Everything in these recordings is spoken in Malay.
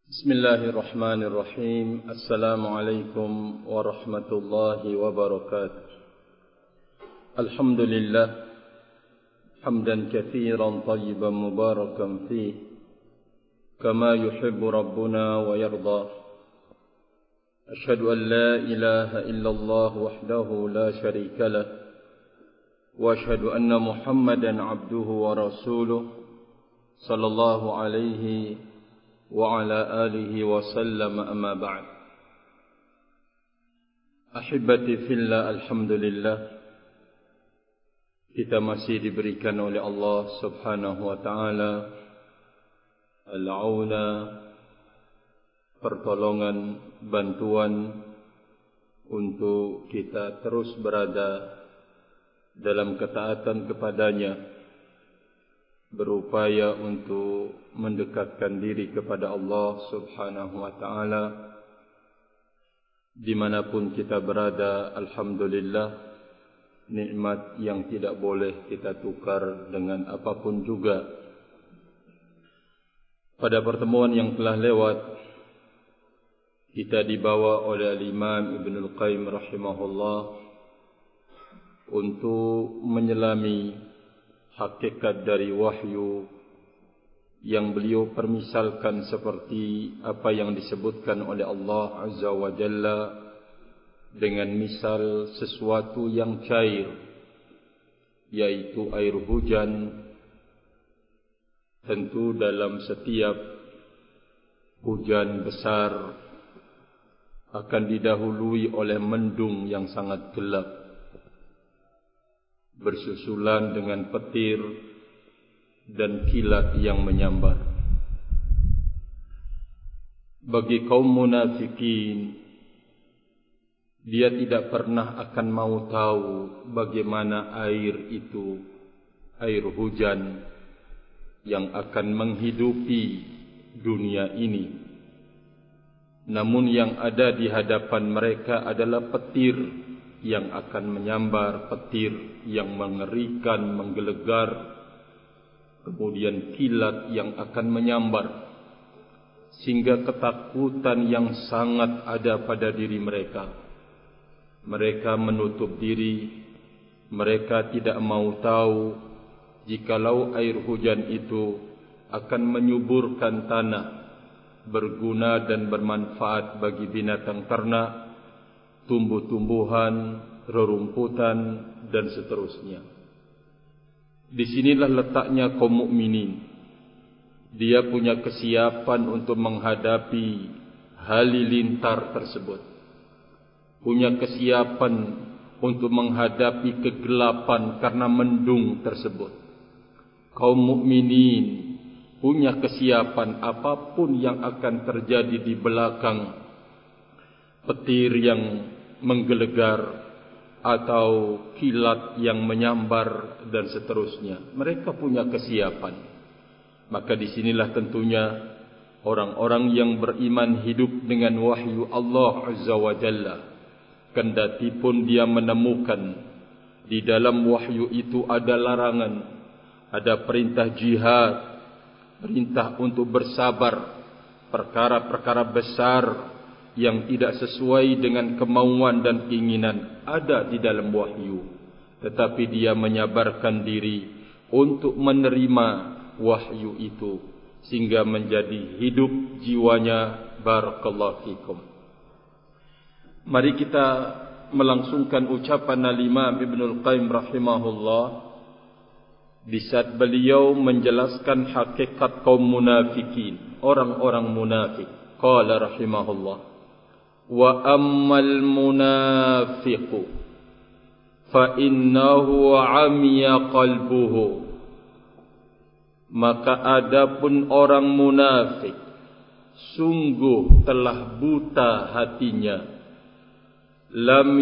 Bismillahirrahmanirrahim. Assalamualaikum warahmatullahi wabarakatuh. Alhamdulillah hamdan katsiran tayyiban mubarakan fih kama yuhibbu rabbuna wa yarda. Ashhadu an la ilaha illallah wahdahu la syarika lah wa ashhadu anna Muhammadan abduhu wa rasuluh sallallahu alaihi wa ala alihi wa sallam, amma ba'd. Ahibati fillah, alhamdulillah kita masih diberikan oleh Allah subhanahu wa ta'ala al-auna, pertolongan, bantuan untuk kita terus berada dalam ketaatan kepadanya, berupaya untuk mendekatkan diri kepada Allah subhanahu wa ta'ala dimanapun kita berada. Alhamdulillah, nikmat yang tidak boleh kita tukar dengan apapun juga. Pada pertemuan yang telah lewat, kita dibawa oleh Imam Ibnul Qayyim rahimahullah untuk menyelami hakikat dari wahyu yang beliau permisalkan seperti apa yang disebutkan oleh Allah Azza wa Jalla dengan misal sesuatu yang cair, yaitu air hujan. Tentu dalam setiap hujan besar akan didahului oleh mendung yang sangat gelap, bersusulan dengan petir dan kilat yang menyambar. Bagi kaum munafikin, dia tidak pernah akan mau tahu bagaimana air itu, air hujan yang akan menghidupi dunia ini. Namun yang ada di hadapan mereka adalah petir yang akan menyambar, petir yang mengerikan, menggelegar, kemudian kilat yang akan menyambar, sehingga ketakutan yang sangat ada pada diri mereka. Mereka menutup diri, mereka tidak mau tahu jikalau air hujan itu akan menyuburkan tanah, berguna dan bermanfaat bagi binatang ternak, tumbuh-tumbuhan, rerumputan, dan seterusnya. Disinilah letaknya kaum mukminin. Dia punya kesiapan untuk menghadapi halilintar tersebut, punya kesiapan untuk menghadapi kegelapan karena mendung tersebut. Kaum mukminin punya kesiapan apapun yang akan terjadi di belakang petir yang menggelegar atau kilat yang menyambar dan seterusnya. Mereka punya kesiapan. Maka disinilah tentunya orang-orang yang beriman hidup dengan wahyu Allah Azza wa Jalla. Kendati pun dia menemukan di dalam wahyu itu ada larangan, ada perintah jihad, perintah untuk bersabar, perkara-perkara besar yang tidak sesuai dengan kemauan dan keinginan ada di dalam wahyu, tetapi dia menyabarkan diri untuk menerima wahyu itu sehingga menjadi hidup jiwanya. Barakallahu fikum. Mari kita melangsungkan ucapan al-Imam Ibnul Qayyim rahimahullah di saat beliau menjelaskan hakikat kaum munafikin, orang-orang munafik. Qala rahimahullah: wa ammal munafiqu fa innahu amiya qalbuhu. Maka adapun orang munafik, sungguh telah buta hatinya. Lam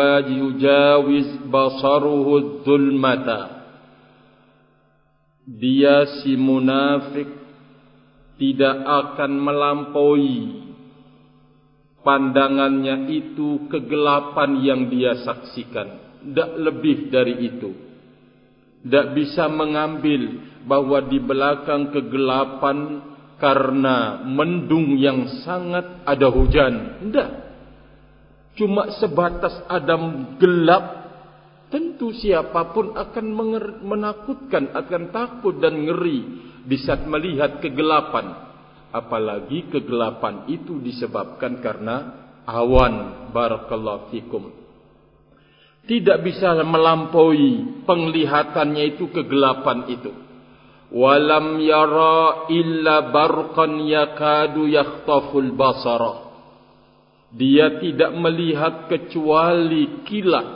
yujawiz basaruhu dhulmata. Dia si munafik tidak akan melampaui pandangannya itu kegelapan yang dia saksikan. Tidak lebih dari itu. Tidak bisa mengambil bahwa di belakang kegelapan karena mendung yang sangat ada hujan. Tidak. Cuma sebatas ada gelap. Tentu siapapun akan menakutkan, akan takut dan ngeri di saat melihat kegelapan. Apalagi kegelapan itu disebabkan karena awan. Barakallahu fikum. Tidak bisa melampaui penglihatannya itu kegelapan itu. Walam yara illa barqan yakadu yakhtaful basara. Dia tidak melihat kecuali kilat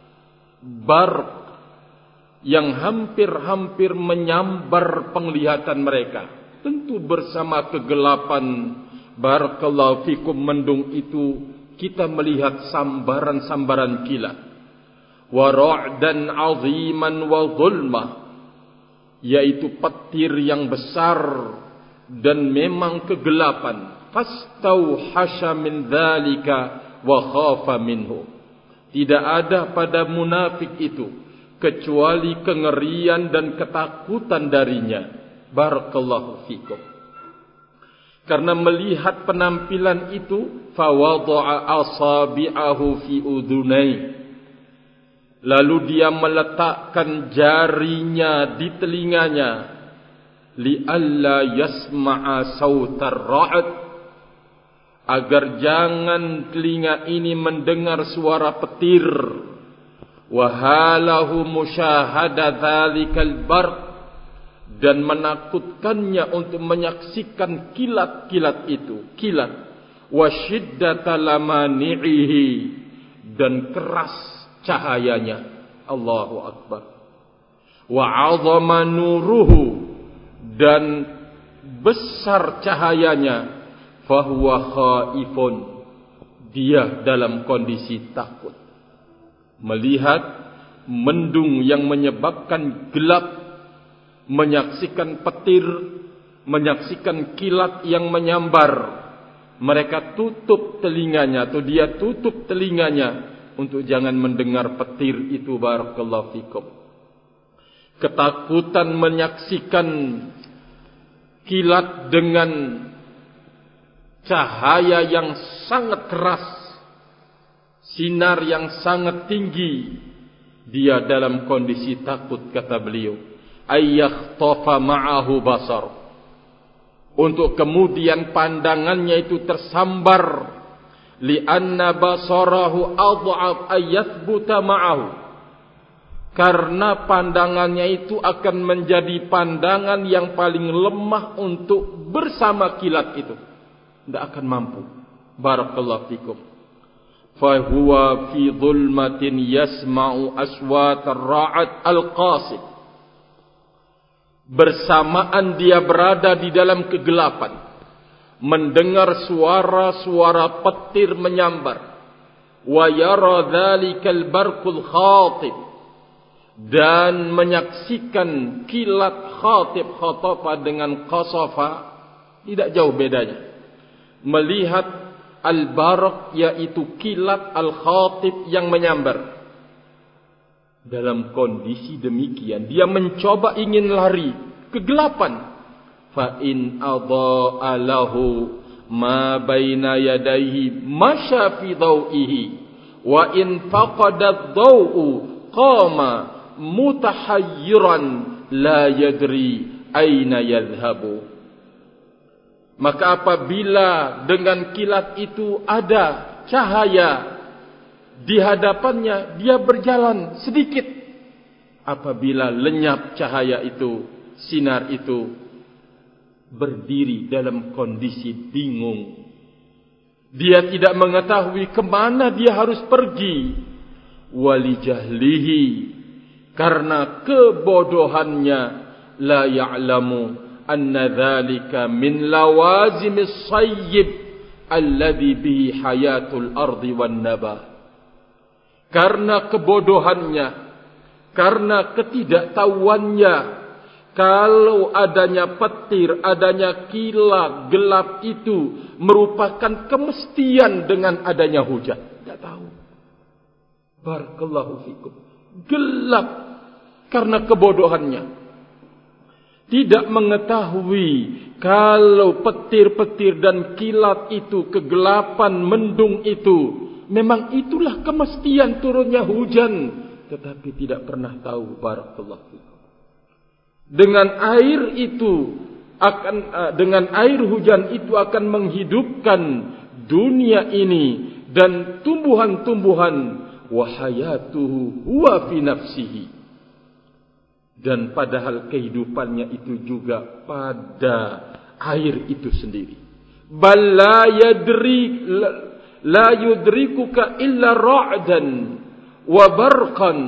barq yang hampir-hampir menyambar penglihatan mereka. Tentu bersama kegelapan, barakallahu fikum, mendung itu kita melihat sambaran-sambaran kilat. Wa ra'dan 'aziman wa dhulmah, yaitu petir yang besar dan memang kegelapan. Fastauhasha min dzalika wa khafa minhu. Tidak ada pada munafik itu kecuali kengerian dan ketakutan darinya. Barakallahu fikum. Karena melihat penampilan itu, fawadha'a asabi'ahu fi udhunai. Lalu dia meletakkan jarinya di telinganya, li'alla yasma'a sautar ra'd, agar jangan telinga ini mendengar suara petir. Wahalahu musyahada dzalikal barq, dan menakutkannya untuk menyaksikan kilat-kilat itu, kilat. Wa syiddata lamani'ihi, dan keras cahayanya. Allahu akbar. Wa 'azama nuruhu, dan besar cahayanya. Fahuwa khaifun, dia dalam kondisi takut. Melihat mendung yang menyebabkan gelap, menyaksikan petir, menyaksikan kilat yang menyambar. Mereka tutup telinganya, atau dia tutup telinganya untuk jangan mendengar petir itu. Barakallahu fikum. Ketakutan menyaksikan kilat dengan cahaya yang sangat keras, sinar yang sangat tinggi. Dia dalam kondisi takut, kata beliau. Ayyakhtafa ma'ahu basar, untuk kemudian pandangannya itu tersambar. Li'anna basarahu adha'af ayyathbuta ma'ahu, karena pandangannya itu akan menjadi pandangan yang paling lemah untuk bersama kilat itu. Tidak akan mampu. Barakallahu fikum. Fahuwa fi dhulmatin yasma'u aswatar ra'ad al-qasid. Bersamaan dia berada di dalam kegelapan, mendengar suara-suara petir menyambar. Wa yara dhalikal barqul khatib, dan menyaksikan kilat khatib. Khatafa dengan qasafa tidak jauh bedanya. Melihat al-barq, yaitu kilat, al-khatib yang menyambar. Dalam kondisi demikian, dia mencoba ingin lari kegelapan. Fa in adha'a lahu ma baina yadayhi masya fi dhaw'ihi, wa in faqada dhaw'u qama mutahayyiran la yadri aina yadhhabu. Maka apabila dengan kilat itu ada cahaya di hadapannya, dia berjalan sedikit. Apabila lenyap cahaya itu, sinar itu, berdiri dalam kondisi bingung. Dia tidak mengetahui kemana dia harus pergi. Walijahlihi, karena kebodohannya, la ya'lamu anna dhalika min lawazimis sayyib alladhi bihi hayatul ardi wan nabah. Karena kebodohannya, karena ketidaktahuannya, kalau adanya petir, adanya kilat, gelap itu merupakan kemestian dengan adanya hujan. Tidak tahu. Barakallahu fikum. Gelap karena kebodohannya. tidak mengetahui kalau petir-petir dan kilat itu, kegelapan, mendung itu, memang itulah kemestian turunnya hujan, tetapi tidak pernah tahu barakallahu fikum. Dengan air hujan itu akan menghidupkan dunia ini dan tumbuhan-tumbuhan, wa hayatuhu huwa fi nafsihi. Dan padahal kehidupannya itu juga pada air itu sendiri. Bal la yudrikuka illa ra'dan wa barqan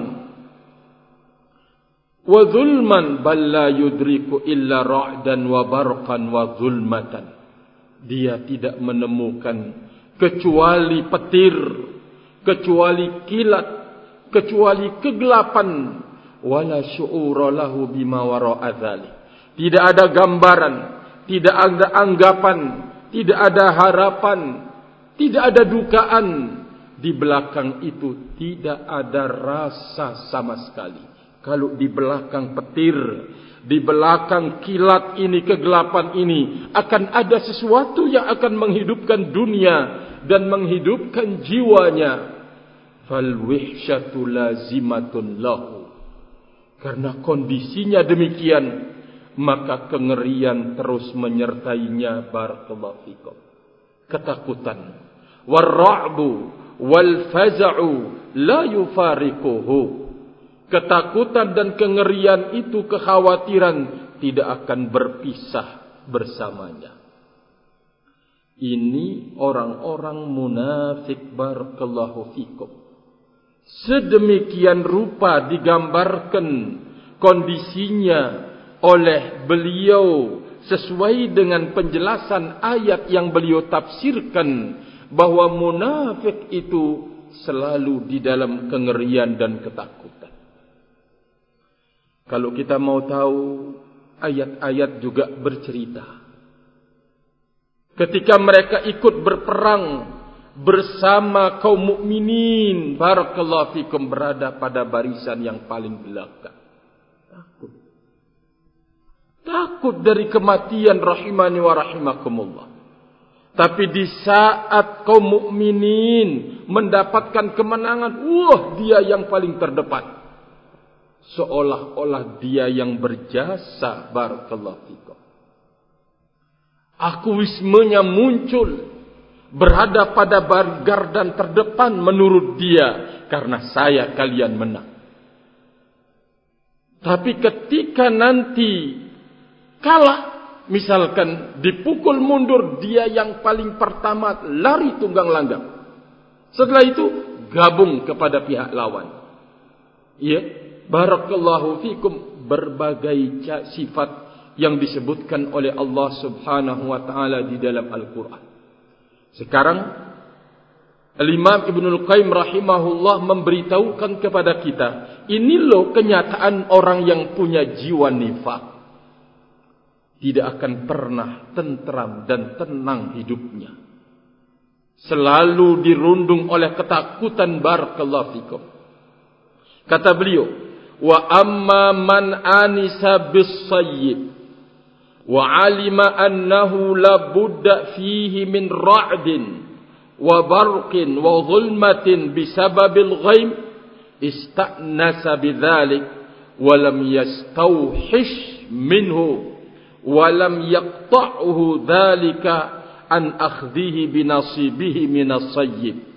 wa zulman, bal la yudriku illa ra'dan wa barqan wa zulmatan. Dia tidak menemukan kecuali petir, kecuali kilat, kecuali kegelapan. Wala syu'ura lahu bima wara'a dzalik. Tidak ada gambaran, tidak ada anggapan, tidak ada harapan, tidak ada dugaan. Di belakang itu tidak ada rasa sama sekali. Kalau di belakang petir, di belakang kilat ini, kegelapan ini, akan ada sesuatu yang akan menghidupkan dunia dan menghidupkan jiwanya. Fal wihsyatu lazimatun lahu. Karena kondisinya demikian, maka kengerian terus menyertainya barakallahu fikum. Ketakutan, war-ra'bu wal-faza'u la yufariquhu. Ketakutan dan kengerian itu, kekhawatiran, tidak akan berpisah bersamanya. Ini orang-orang munafik barakallahu fikum. Sedemikian rupa digambarkan kondisinya oleh beliau sesuai dengan penjelasan ayat yang beliau tafsirkan, bahwa munafik itu selalu di dalam kengerian dan ketakutan. Kalau kita mau tahu, ayat-ayat juga bercerita ketika mereka ikut berperang bersama kaum mukminin, barakallahu fikum, berada pada barisan yang paling belakang. Takut dari kematian, rahimani wa rahimakumullah. Tapi di saat kaum mukminin mendapatkan kemenangan, dia yang paling terdepan. Seolah-olah dia yang berjasa, barakallahu fikum. Akuismenya muncul, berada pada gardan terdepan menurut dia, karena saya kalian menang. Tapi ketika nanti kalah, misalkan dipukul mundur, dia yang paling pertama lari tunggang langgang. Setelah itu gabung kepada pihak lawan. Ya, barakallahu fikum, berbagai sifat yang disebutkan oleh Allah Subhanahu wa taala di dalam Al-Qur'an. Sekarang Al-Imam Ibnul Qayyim rahimahullah memberitahukan kepada kita, ini loh kenyataan orang yang punya jiwa nifaq. Tidak akan pernah tentram dan tenang hidupnya. Selalu dirundung oleh ketakutan, barakallahu fikum. Kata beliau, wa amma man anisa bis-sayyib wa alima annahu la budda fihi min ra'din wa barqin wa zulmatin bisababil ghaib, ista'nasa bidzalik wa lam yastawhish minhu wa lam yaqta'uhu dzalika an akhdhihi binasibihi minas sayyib.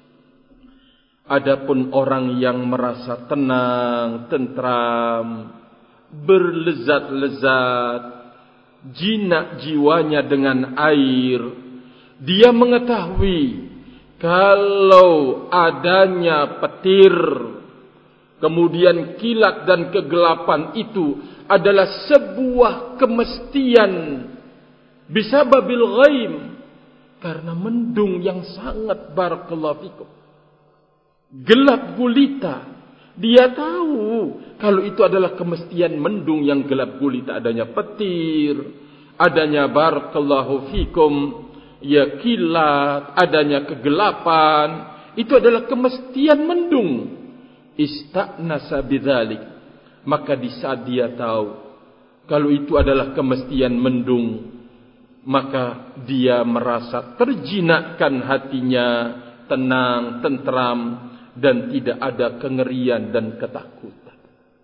Adapun orang yang merasa tenang, tentram, berlezat-lezat, jinak jiwanya dengan air, dia mengetahui kalau adanya petir, kemudian kilat dan kegelapan itu adalah sebuah kemestian bisababil ghaib, karena mendung yang sangat, barakallahu fikum, gelap gulita. Dia tahu kalau itu adalah kemestian mendung yang gelap gulita, adanya petir, adanya barakallahu fikum, ya kilat, adanya kegelapan, itu adalah kemestian mendung. Ista'nasa bidzalik, maka di saat dia tahu kalau itu adalah kemestian mendung, maka dia merasa terjinakkan hatinya, tenang, tentram, dan tidak ada kengerian dan ketakutan.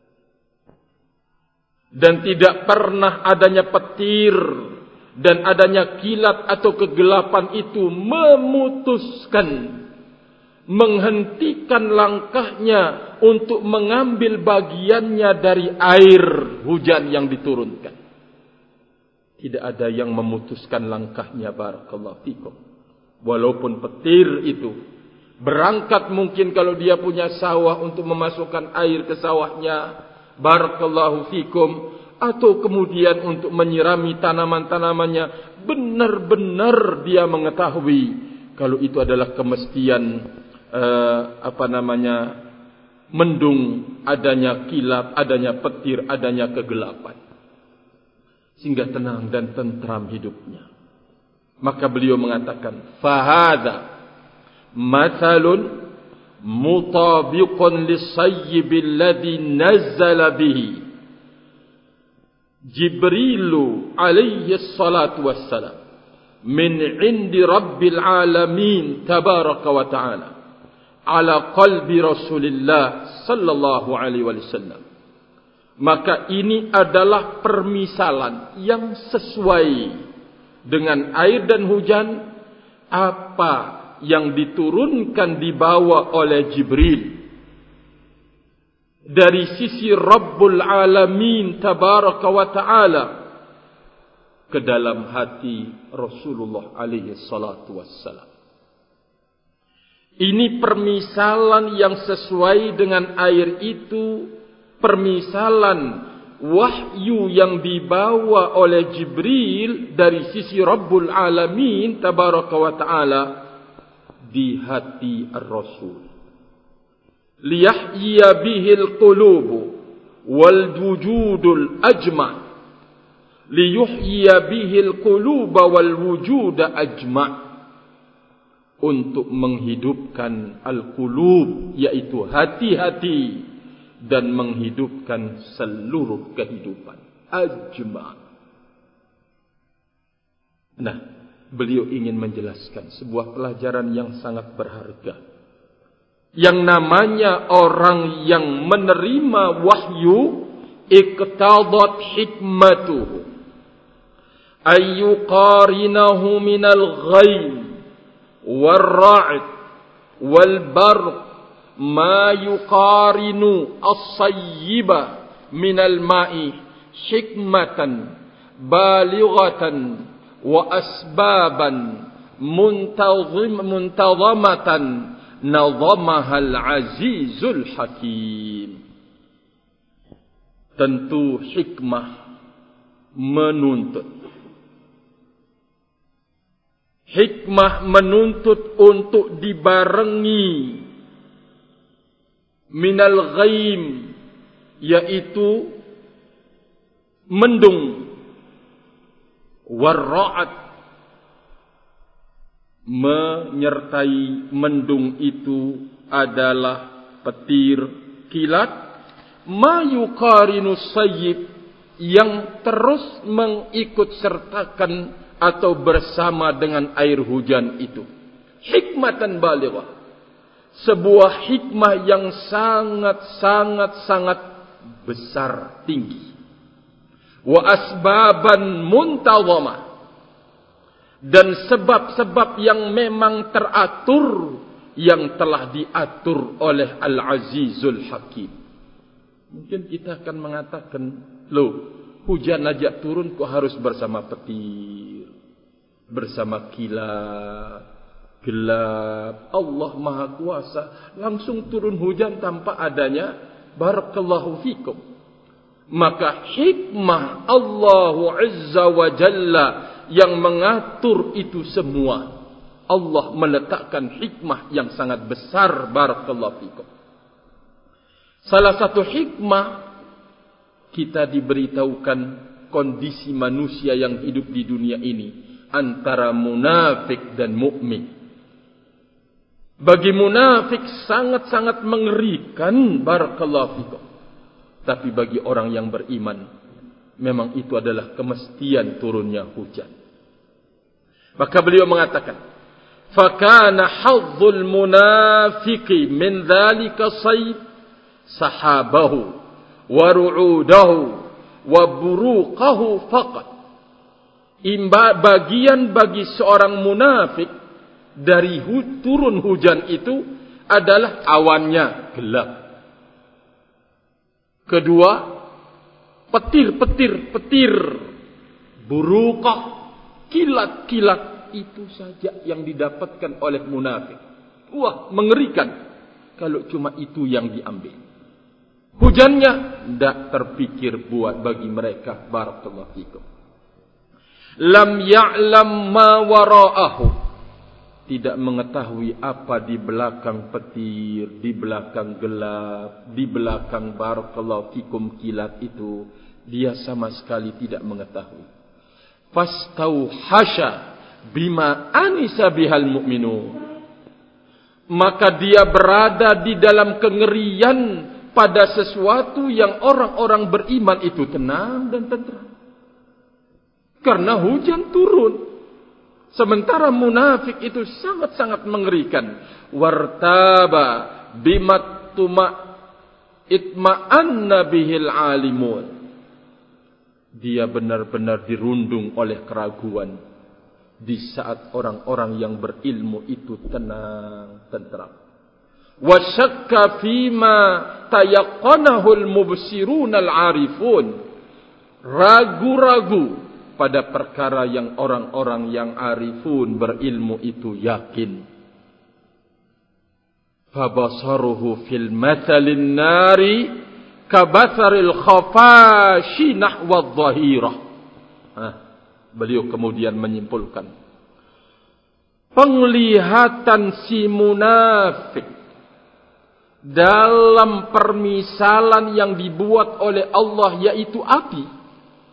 Dan tidak pernah adanya petir dan adanya kilat atau kegelapan itu memutuskan, menghentikan langkahnya untuk mengambil bagiannya dari air hujan yang diturunkan. Tidak ada yang memutuskan langkahnya, barakallahu fikum. Walaupun petir itu berangkat mungkin kalau dia punya sawah untuk memasukkan air ke sawahnya, barakallahu fikum, atau kemudian untuk menyirami tanaman-tanamannya, benar-benar dia mengetahui kalau itu adalah kemestian mendung, adanya kilat, adanya petir, adanya kegelapan, sehingga tenang dan tentram hidupnya. Maka beliau mengatakan, fahadha mathalun mutabiqun lisayyibil ladzi nazzala bihi Jibrilu alaihi salatu wassalam min indi rabbil alamin tabaraka wa ta'ala ala qalbi Rasulillah sallallahu alaihi wasallam. Maka ini adalah permisalan yang sesuai dengan air dan hujan, apa yang diturunkan dibawa oleh Jibril dari sisi Rabbul Alamin tabaraka wa ta'ala ke dalam hati Rasulullah alaihi salatu wassalam. Ini permisalan yang sesuai dengan air itu, permisalan wahyu yang dibawa oleh Jibril dari sisi Rabbul Alamin tabaraka wa ta'ala di hati Ar-Rasul. Liyahyiya bihil qulubu wal wujudul ajma'. Liyuhyiya bihil quluba wal wujuda ajma'. Untuk menghidupkan al-qulub, yaitu hati-hati, dan menghidupkan seluruh kehidupan ajma'. Nah, beliau ingin menjelaskan sebuah pelajaran yang sangat berharga. Yang namanya orang yang menerima wahyu, iqtadat hikmatuhu ayyuqarinahu minal ghaib wal-ra'd wal-barq ma yuqarinu as-sayyiba minal ma'i hikmatan balighatan wa asbaban muntazamatan nazamahal azizul hakim. Tentu hikmah menuntut. Hikmah menuntut untuk dibarengi minal ghaim, yaitu mendung, warra'at, menyertai mendung itu adalah petir, kilat, ma yuqarinu sayyib, yang terus mengikut sertakan atau bersama dengan air hujan itu. Hikmatan balighah, sebuah hikmah yang sangat besar, tinggi. Wa asbaban muntazamah, dan sebab-sebab yang memang teratur, yang telah diatur oleh Al-Azizul Hakim. Mungkin kita akan mengatakan, loh, hujan aja turun kok harus bersama petir, bersama kilat, gelap. Allah Maha Kuasa, langsung turun hujan tanpa adanya barakallahu fikum. Maka hikmah Allah Azza wa Jalla yang mengatur itu semua. Allah meletakkan hikmah yang sangat besar, barakallahu fikum. Salah satu hikmah, kita diberitahukan kondisi manusia yang hidup di dunia ini antara munafik dan mukmin. Bagi munafik sangat-sangat mengerikan, barakallahu fikum. Tapi bagi orang yang beriman, memang itu adalah kemestian turunnya hujan. Maka beliau mengatakan, fakana hadzul munafiqi min dzalika sayb sahabahu wa ru'udahu wa buruqahu faqat. Bagian bagi seorang munafik dari turun hujan itu adalah awannya gelap. Kedua, petir, buruqah, kilat-kilat, itu saja yang didapatkan oleh munafik. Wah, mengerikan kalau cuma itu yang diambil. Hujannya tidak terpikir buat bagi mereka. Barakallahu fikum. Lam ya'lam ma wara'ahu, tidak mengetahui apa di belakang petir, di belakang gelap, di belakang barakallahu fikum kilat itu. Dia sama sekali tidak mengetahui. Fastauhasha bima anisa bihal mu'minun, maka dia berada di dalam kengerian pada sesuatu yang orang-orang beriman itu tenang dan tentram. Karena hujan turun. Sementara munafik itu sangat-sangat mengerikan. Wartaba bimattuma itma'anna bihil alimun. Dia benar-benar dirundung oleh keraguan di saat orang-orang yang berilmu itu tenang, tentram. Wa syakka fima tayaqqanahu al-mubsirun al-arifun. Ragu-ragu pada perkara yang orang-orang yang arifun berilmu itu yakin. Fabasaruhu fil mathalin nari kabasaril khafashi nahwa dhahirah. Beliau kemudian menyimpulkan, penglihatan si munafik dalam permisalan yang dibuat oleh Allah, yaitu api,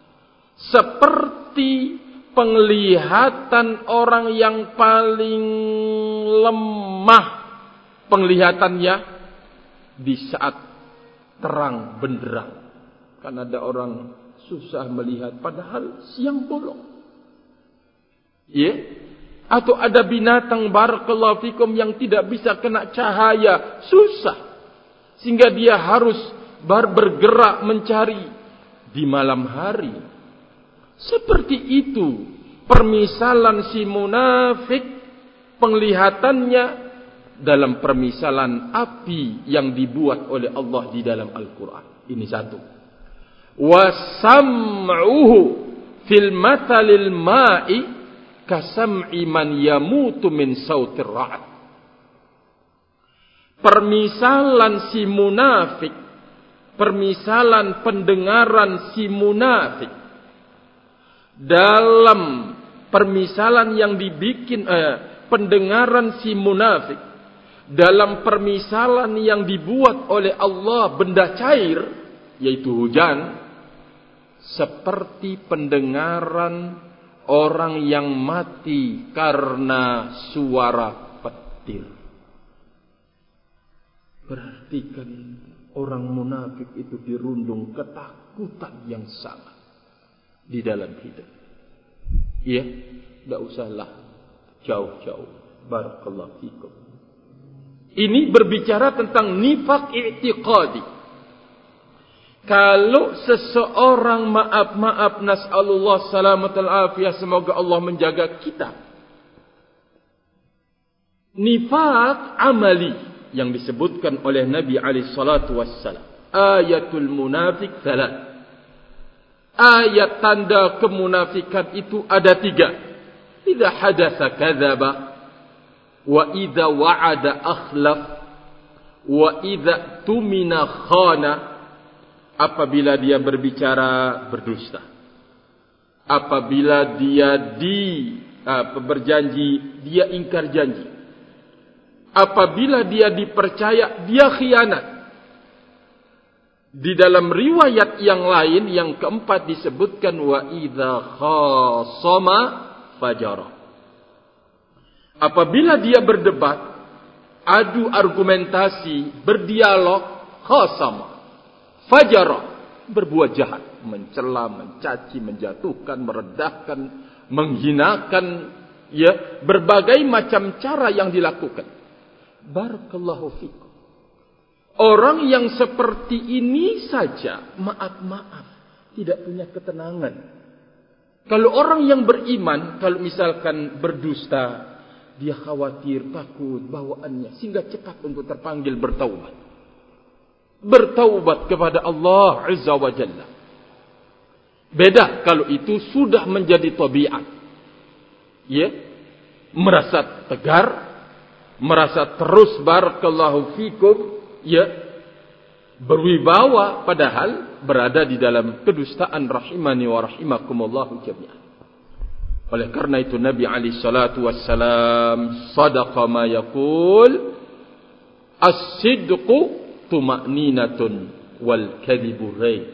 seperti penglihatan orang yang paling lemah penglihatannya di saat terang benderang. Kan ada orang susah melihat padahal siang bolong. Ya? Atau ada binatang barakallahu fikum yang tidak bisa kena cahaya, susah. Sehingga dia harus bergerak mencari di malam hari. Seperti itu permisalan si munafik, penglihatannya dalam permisalan api yang dibuat oleh Allah di dalam Al-Quran. Ini satu. Wa sam'uhu fil matalil ma'i kasam'i man yamutu min sautir ra'ad. Permisalan si munafik, permisalan pendengaran si munafik dalam permisalan yang dibikin pendengaran si munafik dalam permisalan yang dibuat oleh Allah benda cair, yaitu hujan, seperti pendengaran orang yang mati karena suara petir. Berarti kan orang munafik itu dirundung ketakutan yang sangat di dalam hidup. Ya, tidak usahlah jauh-jauh. Barakallahu fikum. Ini berbicara tentang nifaq i'tiqadi. Kalau seseorang, maaf, nas'alullah salamatul afiyah, semoga Allah menjaga kita. Nifaq amali yang disebutkan oleh Nabi alaihi salatu wassalam. Ayatul munafik salat. Ayat tanda kemunafikan itu ada 3. Idza hadatsa kadzaba, wa idza wa'ada akhlaf, wa idza tumina khana. Apabila dia berbicara berdusta, apabila dia berjanji dia ingkar janji, apabila dia dipercaya dia khianat. Di dalam riwayat yang lain yang keempat disebutkan wa idza khasama fajara. Apabila dia berdebat, adu argumentasi, berdialog, khasama, fajara, berbuat jahat, mencela, mencaci, menjatuhkan, merendahkan, menghinakan, ya, berbagai macam cara yang dilakukan. Barakallahu fikum. Orang yang seperti ini saja, maaf, tidak punya ketenangan. Kalau orang yang beriman, kalau misalkan berdusta, dia khawatir, takut bawaannya, sehingga cepat untuk terpanggil bertaubat. Bertaubat kepada Allah Azza wa Jalla. Beda kalau itu sudah menjadi tabiat. Ya, merasa tegar, merasa terus barakallahu fikum, ya, berwibawa padahal berada di dalam kedustaan rahimani wa rahimakumullahu jami'an. Oleh karena itu Nabi alaihi salatu wassalam sadaqa ma yaqul as-sidqu tuma'ninatun wal kadhibu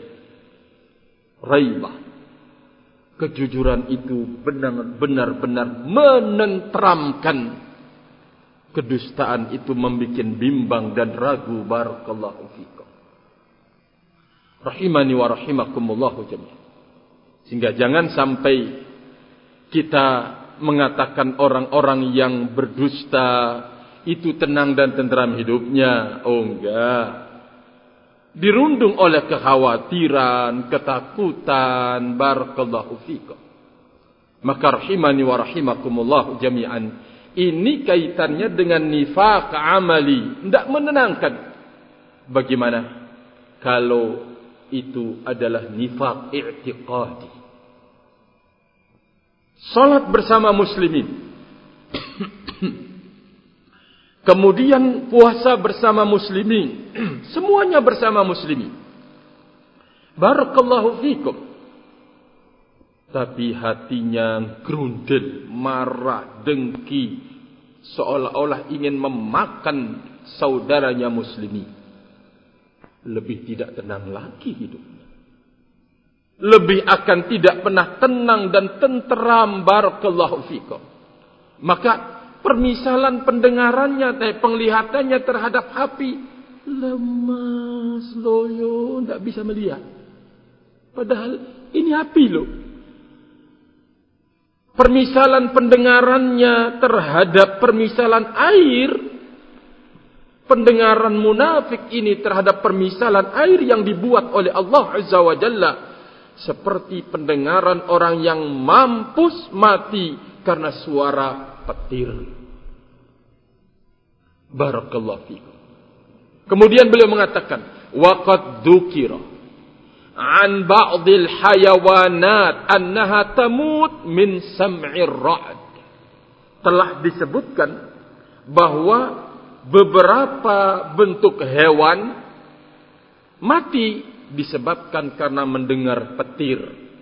raibah. Kejujuran itu benar-benar menenteramkan. Kedustaan itu membuat bimbang dan ragu. Barakallahu fikum. Rahimani wa rahimakumullahu jami'an. Sehingga jangan sampai kita mengatakan orang-orang yang berdusta itu tenang dan tenteram hidupnya. Oh enggak. Dirundung oleh kekhawatiran, ketakutan. Barakallahu fikum. Maka rahimani wa rahimakumullahu jami'an. Ini kaitannya dengan nifaq amali. Tidak menenangkan. Bagaimana kalau itu adalah nifaq i'tiqadi? Salat bersama muslimin. Kemudian puasa bersama muslimin. Semuanya bersama muslimin. Barakallahu fikum. Tapi hatinya gerundel, marah, dengki, seolah-olah ingin memakan saudaranya muslimin. Lebih tidak tenang lagi hidupnya. Lebih akan tidak pernah tenang dan tenteram. Barakallahu fikum. Maka permisalan pendengarannya, penglihatannya terhadap api lemas, loyo, tidak bisa melihat. Padahal ini api loh. Permisalan pendengarannya terhadap permisalan air, pendengaran munafik ini terhadap permisalan air yang dibuat oleh Allah Azza wa Jalla, seperti pendengaran orang yang mampus mati karena suara petir. Barakallahu fikum. Kemudian beliau mengatakan, waqad dzukira an ba'dil hayawanat annaha tamut min sam'ir ra'd. Telah disebutkan bahwa beberapa bentuk hewan mati disebabkan karena mendengar petir.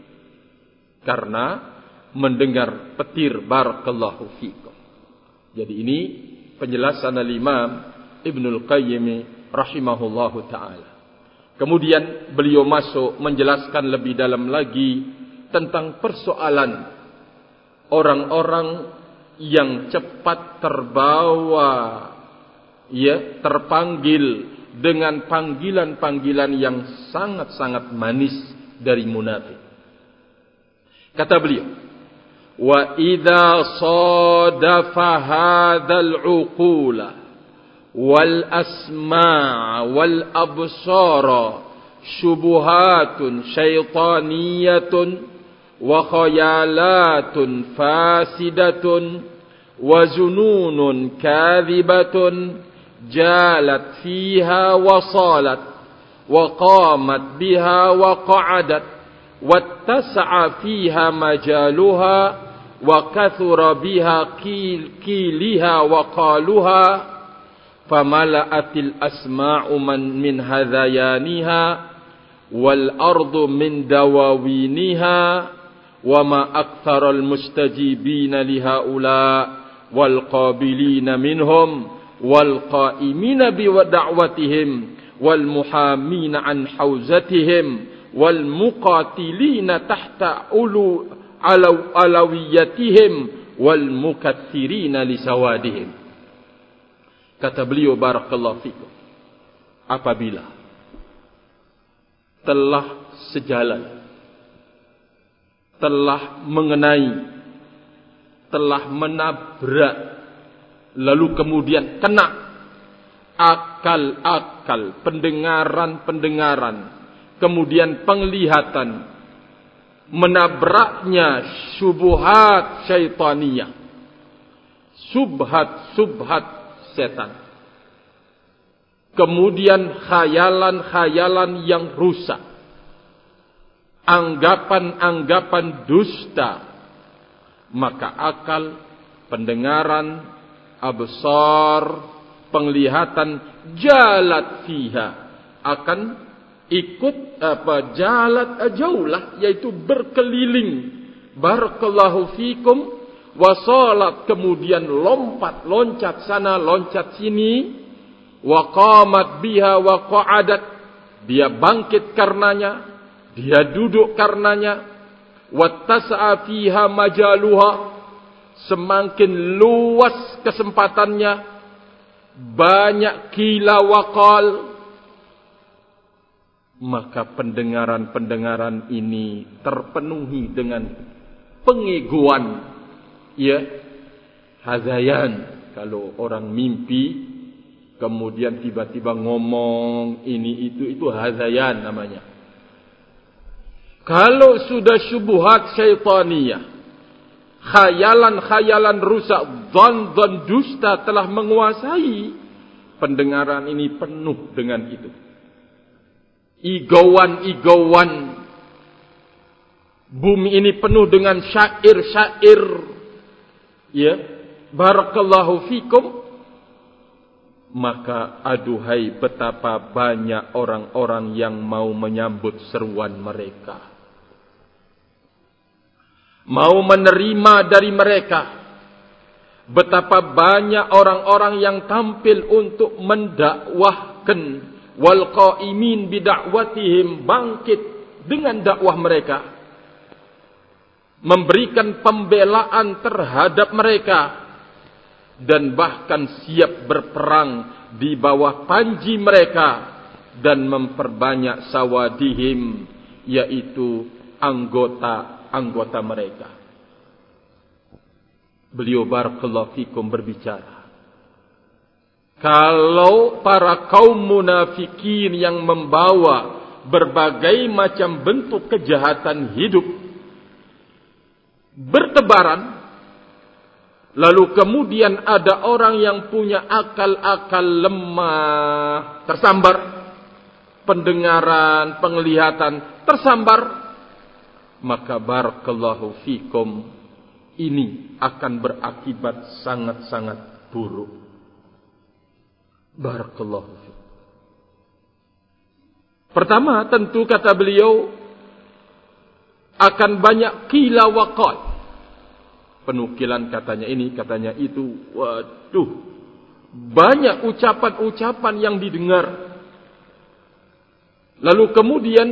Karena mendengar petir. Barakallahu fikum. Jadi ini penjelasan al-Imam Ibnul Qayyim rahimahullahu ta'ala. Kemudian beliau masuk menjelaskan lebih dalam lagi tentang persoalan orang-orang yang cepat terbawa, ya, terpanggil dengan panggilan-panggilan yang sangat-sangat manis dari munafik. Kata beliau, wa idza sadafa hadzal uqula wal asma' wal absara syubuhatun syaitaniyatun wa khayalatun fasidatun wa zununun kadhibatun jalat fiha wa salat wa qamat biha wa qa'adat wattasa'a fiha majaluha wa kathura biha qiliha wa qaluha famala'atil asma'u min hadayaniha wal ardu min dawawiniha wa ma aktharal mustajibina lihaula wal qabilina minhum wal qa'imina bi da'watihim wal muhamina an hauzatihim wal muqatilina tahta alawiyatihim wal mukaththirina lisawadihim. Kata beliau, barakallahu fikum, apabila telah sejalan, telah mengenai, telah menabrak, lalu kemudian kena akal-akal, pendengaran-pendengaran, kemudian penglihatan, menabraknya syubhat syaitaniyah, subhat-subhat setan. Kemudian khayalan-khayalan yang rusak, anggapan-anggapan dusta, maka akal, pendengaran, absar, penglihatan jalat fiha akan ikut jalat jaulah, yaitu berkeliling. Barakallahu fikum. Wasalat, kemudian lompat, loncat sana, loncat sini. Wa qamat biha wa qa'adat, dia bangkit karenanya, dia duduk karenanya. Wattasa'a fiha majaluha, semakin luas kesempatannya, banyak qila waqal, maka pendengaran-pendengaran ini terpenuhi dengan pengegoan, ya, hazayan. Kalau orang mimpi kemudian tiba-tiba ngomong ini itu hazayan namanya. Kalau sudah syubhat syaitaniyah, khayalan-khayalan rusak, dzan-dzan dusta telah menguasai, pendengaran ini penuh dengan itu. Igauan-igauan, bumi ini penuh dengan syair-syair, ya, barakallahu fikum. Maka aduhai betapa banyak orang-orang yang mau menyambut seruan mereka, mau menerima dari mereka. Betapa banyak orang-orang yang tampil untuk mendakwahkan, wal qaimin bidakwatihim, bangkit dengan dakwah mereka, memberikan pembelaan terhadap mereka, dan bahkan siap berperang di bawah panji mereka, dan memperbanyak sawadihim, yaitu anggota-anggota mereka. Beliau barakallahu fikum berbicara, kalau para kaum munafikin yang membawa berbagai macam bentuk kejahatan hidup bertebaran, lalu kemudian ada orang yang punya akal-akal lemah, tersambar, pendengaran, penglihatan tersambar, maka barakallahu fikum, ini akan berakibat sangat-sangat buruk. Barakallahu fikum. Pertama, tentu kata beliau, akan banyak qila wa qal, penukilan katanya ini, katanya itu. Waduh, banyak ucapan-ucapan yang didengar. Lalu kemudian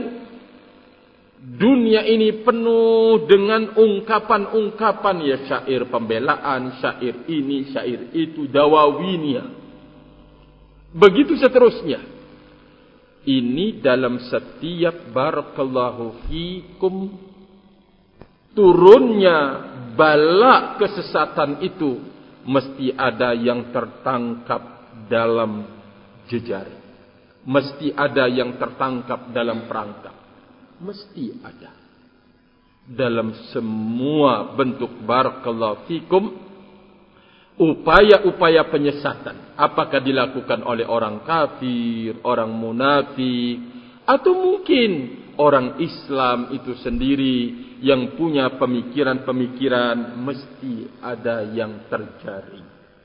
dunia ini penuh dengan ungkapan-ungkapan, ya, syair pembelaan, syair ini, syair itu, dawawinia, begitu seterusnya. Ini dalam setiap barakallahu fikum turunnya bala kesesatan itu, mesti ada yang tertangkap dalam jejaring, mesti ada yang tertangkap dalam perangkap, mesti ada dalam semua bentuk barakallahu fikum upaya-upaya penyesatan. Apakah dilakukan oleh orang kafir, orang munafik, atau mungkin orang Islam itu sendiri yang punya pemikiran-pemikiran, mesti ada yang terjadi.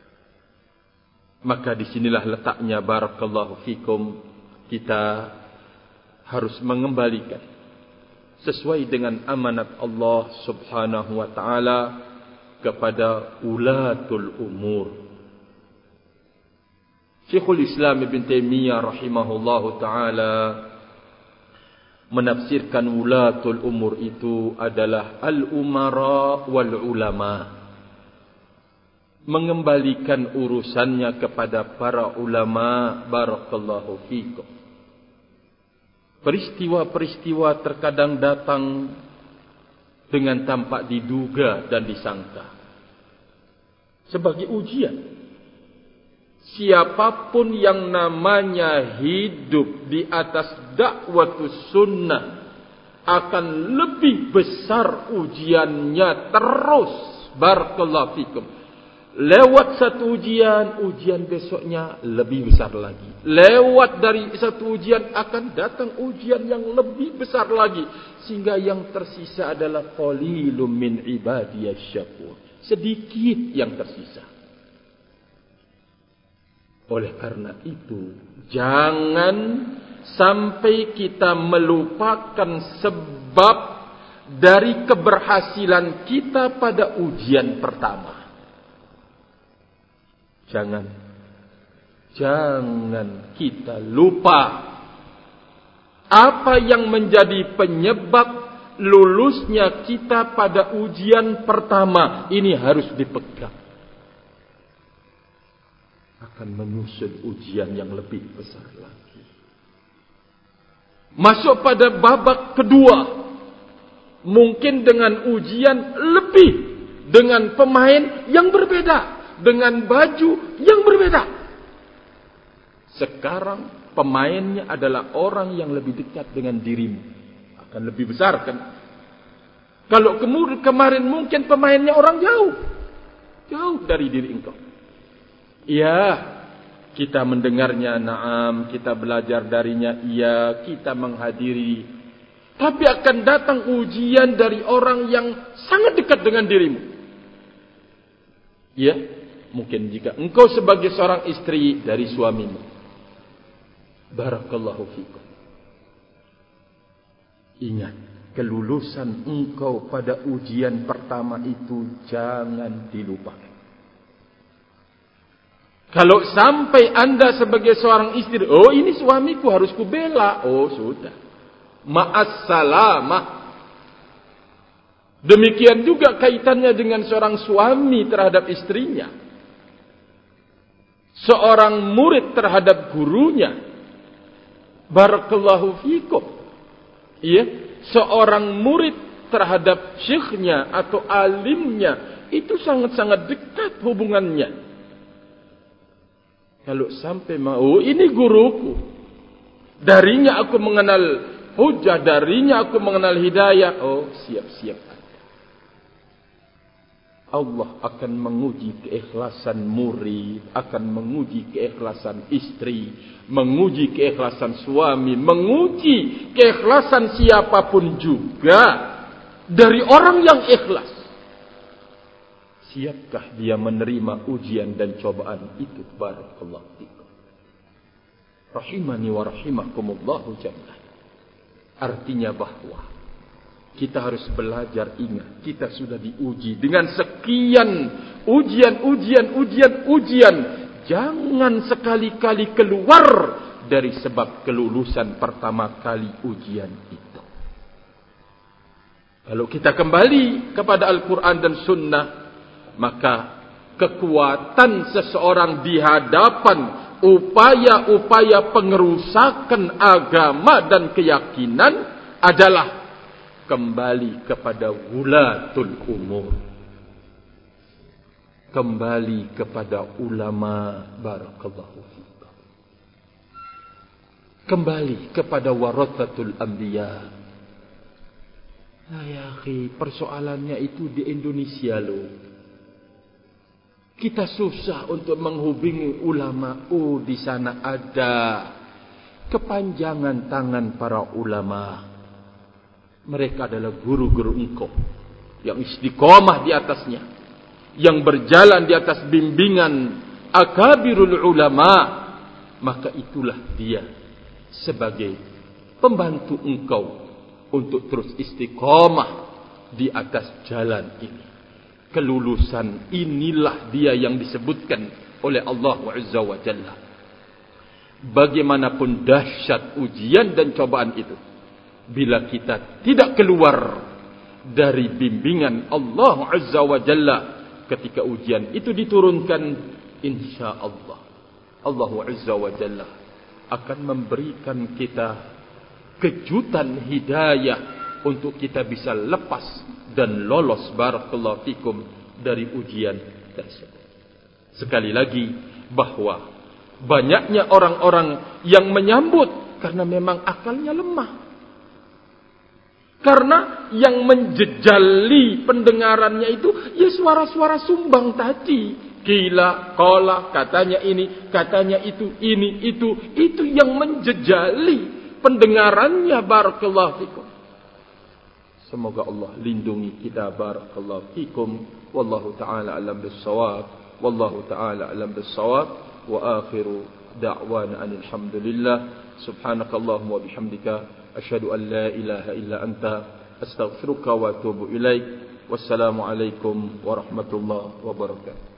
Maka disinilah letaknya barakallahu fikum, kita harus mengembalikan sesuai dengan amanat Allah subhanahu wa ta'ala kepada ulatul umur. Syekhul Islam Ibn Taimiyah rahimahullahu ta'ala menafsirkan ulatul umur itu adalah al-umara wal ulama, mengembalikan urusannya kepada para ulama barakallahu fikum. peristiwa-peristiwa terkadang datang dengan tampak diduga dan disangka sebagai ujian. Siapapun yang namanya hidup di atas dakwatus sunnah akan lebih besar ujiannya terus. Barakallahu fikum. Lewat satu ujian, ujian besoknya lebih besar lagi. Lewat dari satu ujian akan datang ujian yang lebih besar lagi. Sehingga yang tersisa adalah qalilum min ibadiyasy syakur. Sedikit yang tersisa. Oleh karena itu, jangan sampai kita melupakan sebab dari keberhasilan kita pada ujian pertama. Jangan kita lupa apa yang menjadi penyebab lulusnya kita pada ujian pertama. Ini harus dipegang. Akan menyusul ujian yang lebih besar lagi. Masuk pada babak kedua. Mungkin dengan ujian lebih. Dengan pemain yang berbeda. Dengan baju yang berbeda. Sekarang pemainnya adalah orang yang lebih dekat dengan dirimu. Akan lebih besar kan? Kalau kemarin mungkin pemainnya orang jauh. Jauh dari diri engkau. Ya, kita mendengarnya, na'am, kita belajar darinya, iya, kita menghadiri. Tapi akan datang ujian dari orang yang sangat dekat dengan dirimu. Ya, mungkin jika engkau sebagai seorang istri dari suamimu. Barakallahu fikum. Ingat, kelulusan engkau pada ujian pertama itu jangan dilupakan. Kalau sampai anda sebagai seorang istri, oh ini suamiku harus kubela. Oh sudah. Ma'assalamah. Demikian juga kaitannya dengan seorang suami terhadap istrinya. Seorang murid terhadap gurunya. Barakallahu fikum. Iya. Seorang murid terhadap syekhnya atau alimnya. Itu sangat-sangat dekat hubungannya. Kalau sampai mau, ini guruku. Darinya aku mengenal hujah, darinya aku mengenal hidayah. Oh, siap-siap. Allah akan menguji keikhlasan murid, akan menguji keikhlasan istri, menguji keikhlasan suami, menguji keikhlasan siapapun juga dari orang yang ikhlas. Siapkah dia menerima ujian dan cobaan itu? Barakallahu fikum. Rahimani wa rahimakumullahu jami'an. Artinya bahwa kita harus belajar, ingat, kita sudah diuji dengan sekian ujian. Jangan sekali-kali keluar dari sebab kelulusan pertama kali ujian itu. Kalau kita kembali kepada Al-Quran dan Sunnah, maka kekuatan seseorang di hadapan upaya-upaya pengerusakan agama dan keyakinan adalah kembali kepada wulatul umur. Kembali kepada ulama. Barakallahu fikum. Kembali kepada warathatul anbiya. Nah ya akhi, persoalannya itu di Indonesia loh. Kita susah untuk menghubungi ulama. Oh, di sana ada kepanjangan tangan para ulama. Mereka adalah guru-guru engkau yang istiqomah di atasnya, yang berjalan di atas bimbingan akabirul ulama. Maka itulah dia sebagai pembantu engkau untuk terus istiqomah di atas jalan ini. Kelulusan inilah dia yang disebutkan oleh Allah Azza wa Jalla. Bagaimanapun dahsyat ujian dan cobaan itu, bila kita tidak keluar dari bimbingan Allah Azza wa Jalla ketika ujian itu diturunkan, insya Allah Allah Azza wa Jalla akan memberikan kita kejutan hidayah untuk kita bisa lepas dan lolos barakallahu fikum dari ujian tersebut. Sekali lagi bahwa banyaknya orang-orang yang menyambut karena memang akalnya lemah. Karena yang menjejali pendengarannya itu ya suara-suara sumbang tadi. Gila, qala, katanya ini, katanya itu, ini, itu yang menjejali pendengarannya barakallahu fikum. Semoga Allah lindungi kita barakallahu fikum. Wallahu ta'ala alam bis-shawab. Wallahu ta'ala alam bis-shawab. Wa akhiru da'wana alhamdulillah. Subhanakallahumma wa bihamdika asyhadu an la ilaha illa anta astaghfiruka wa atubu ilaik. Wassalamu alaikum warahmatullahi wabarakatuh.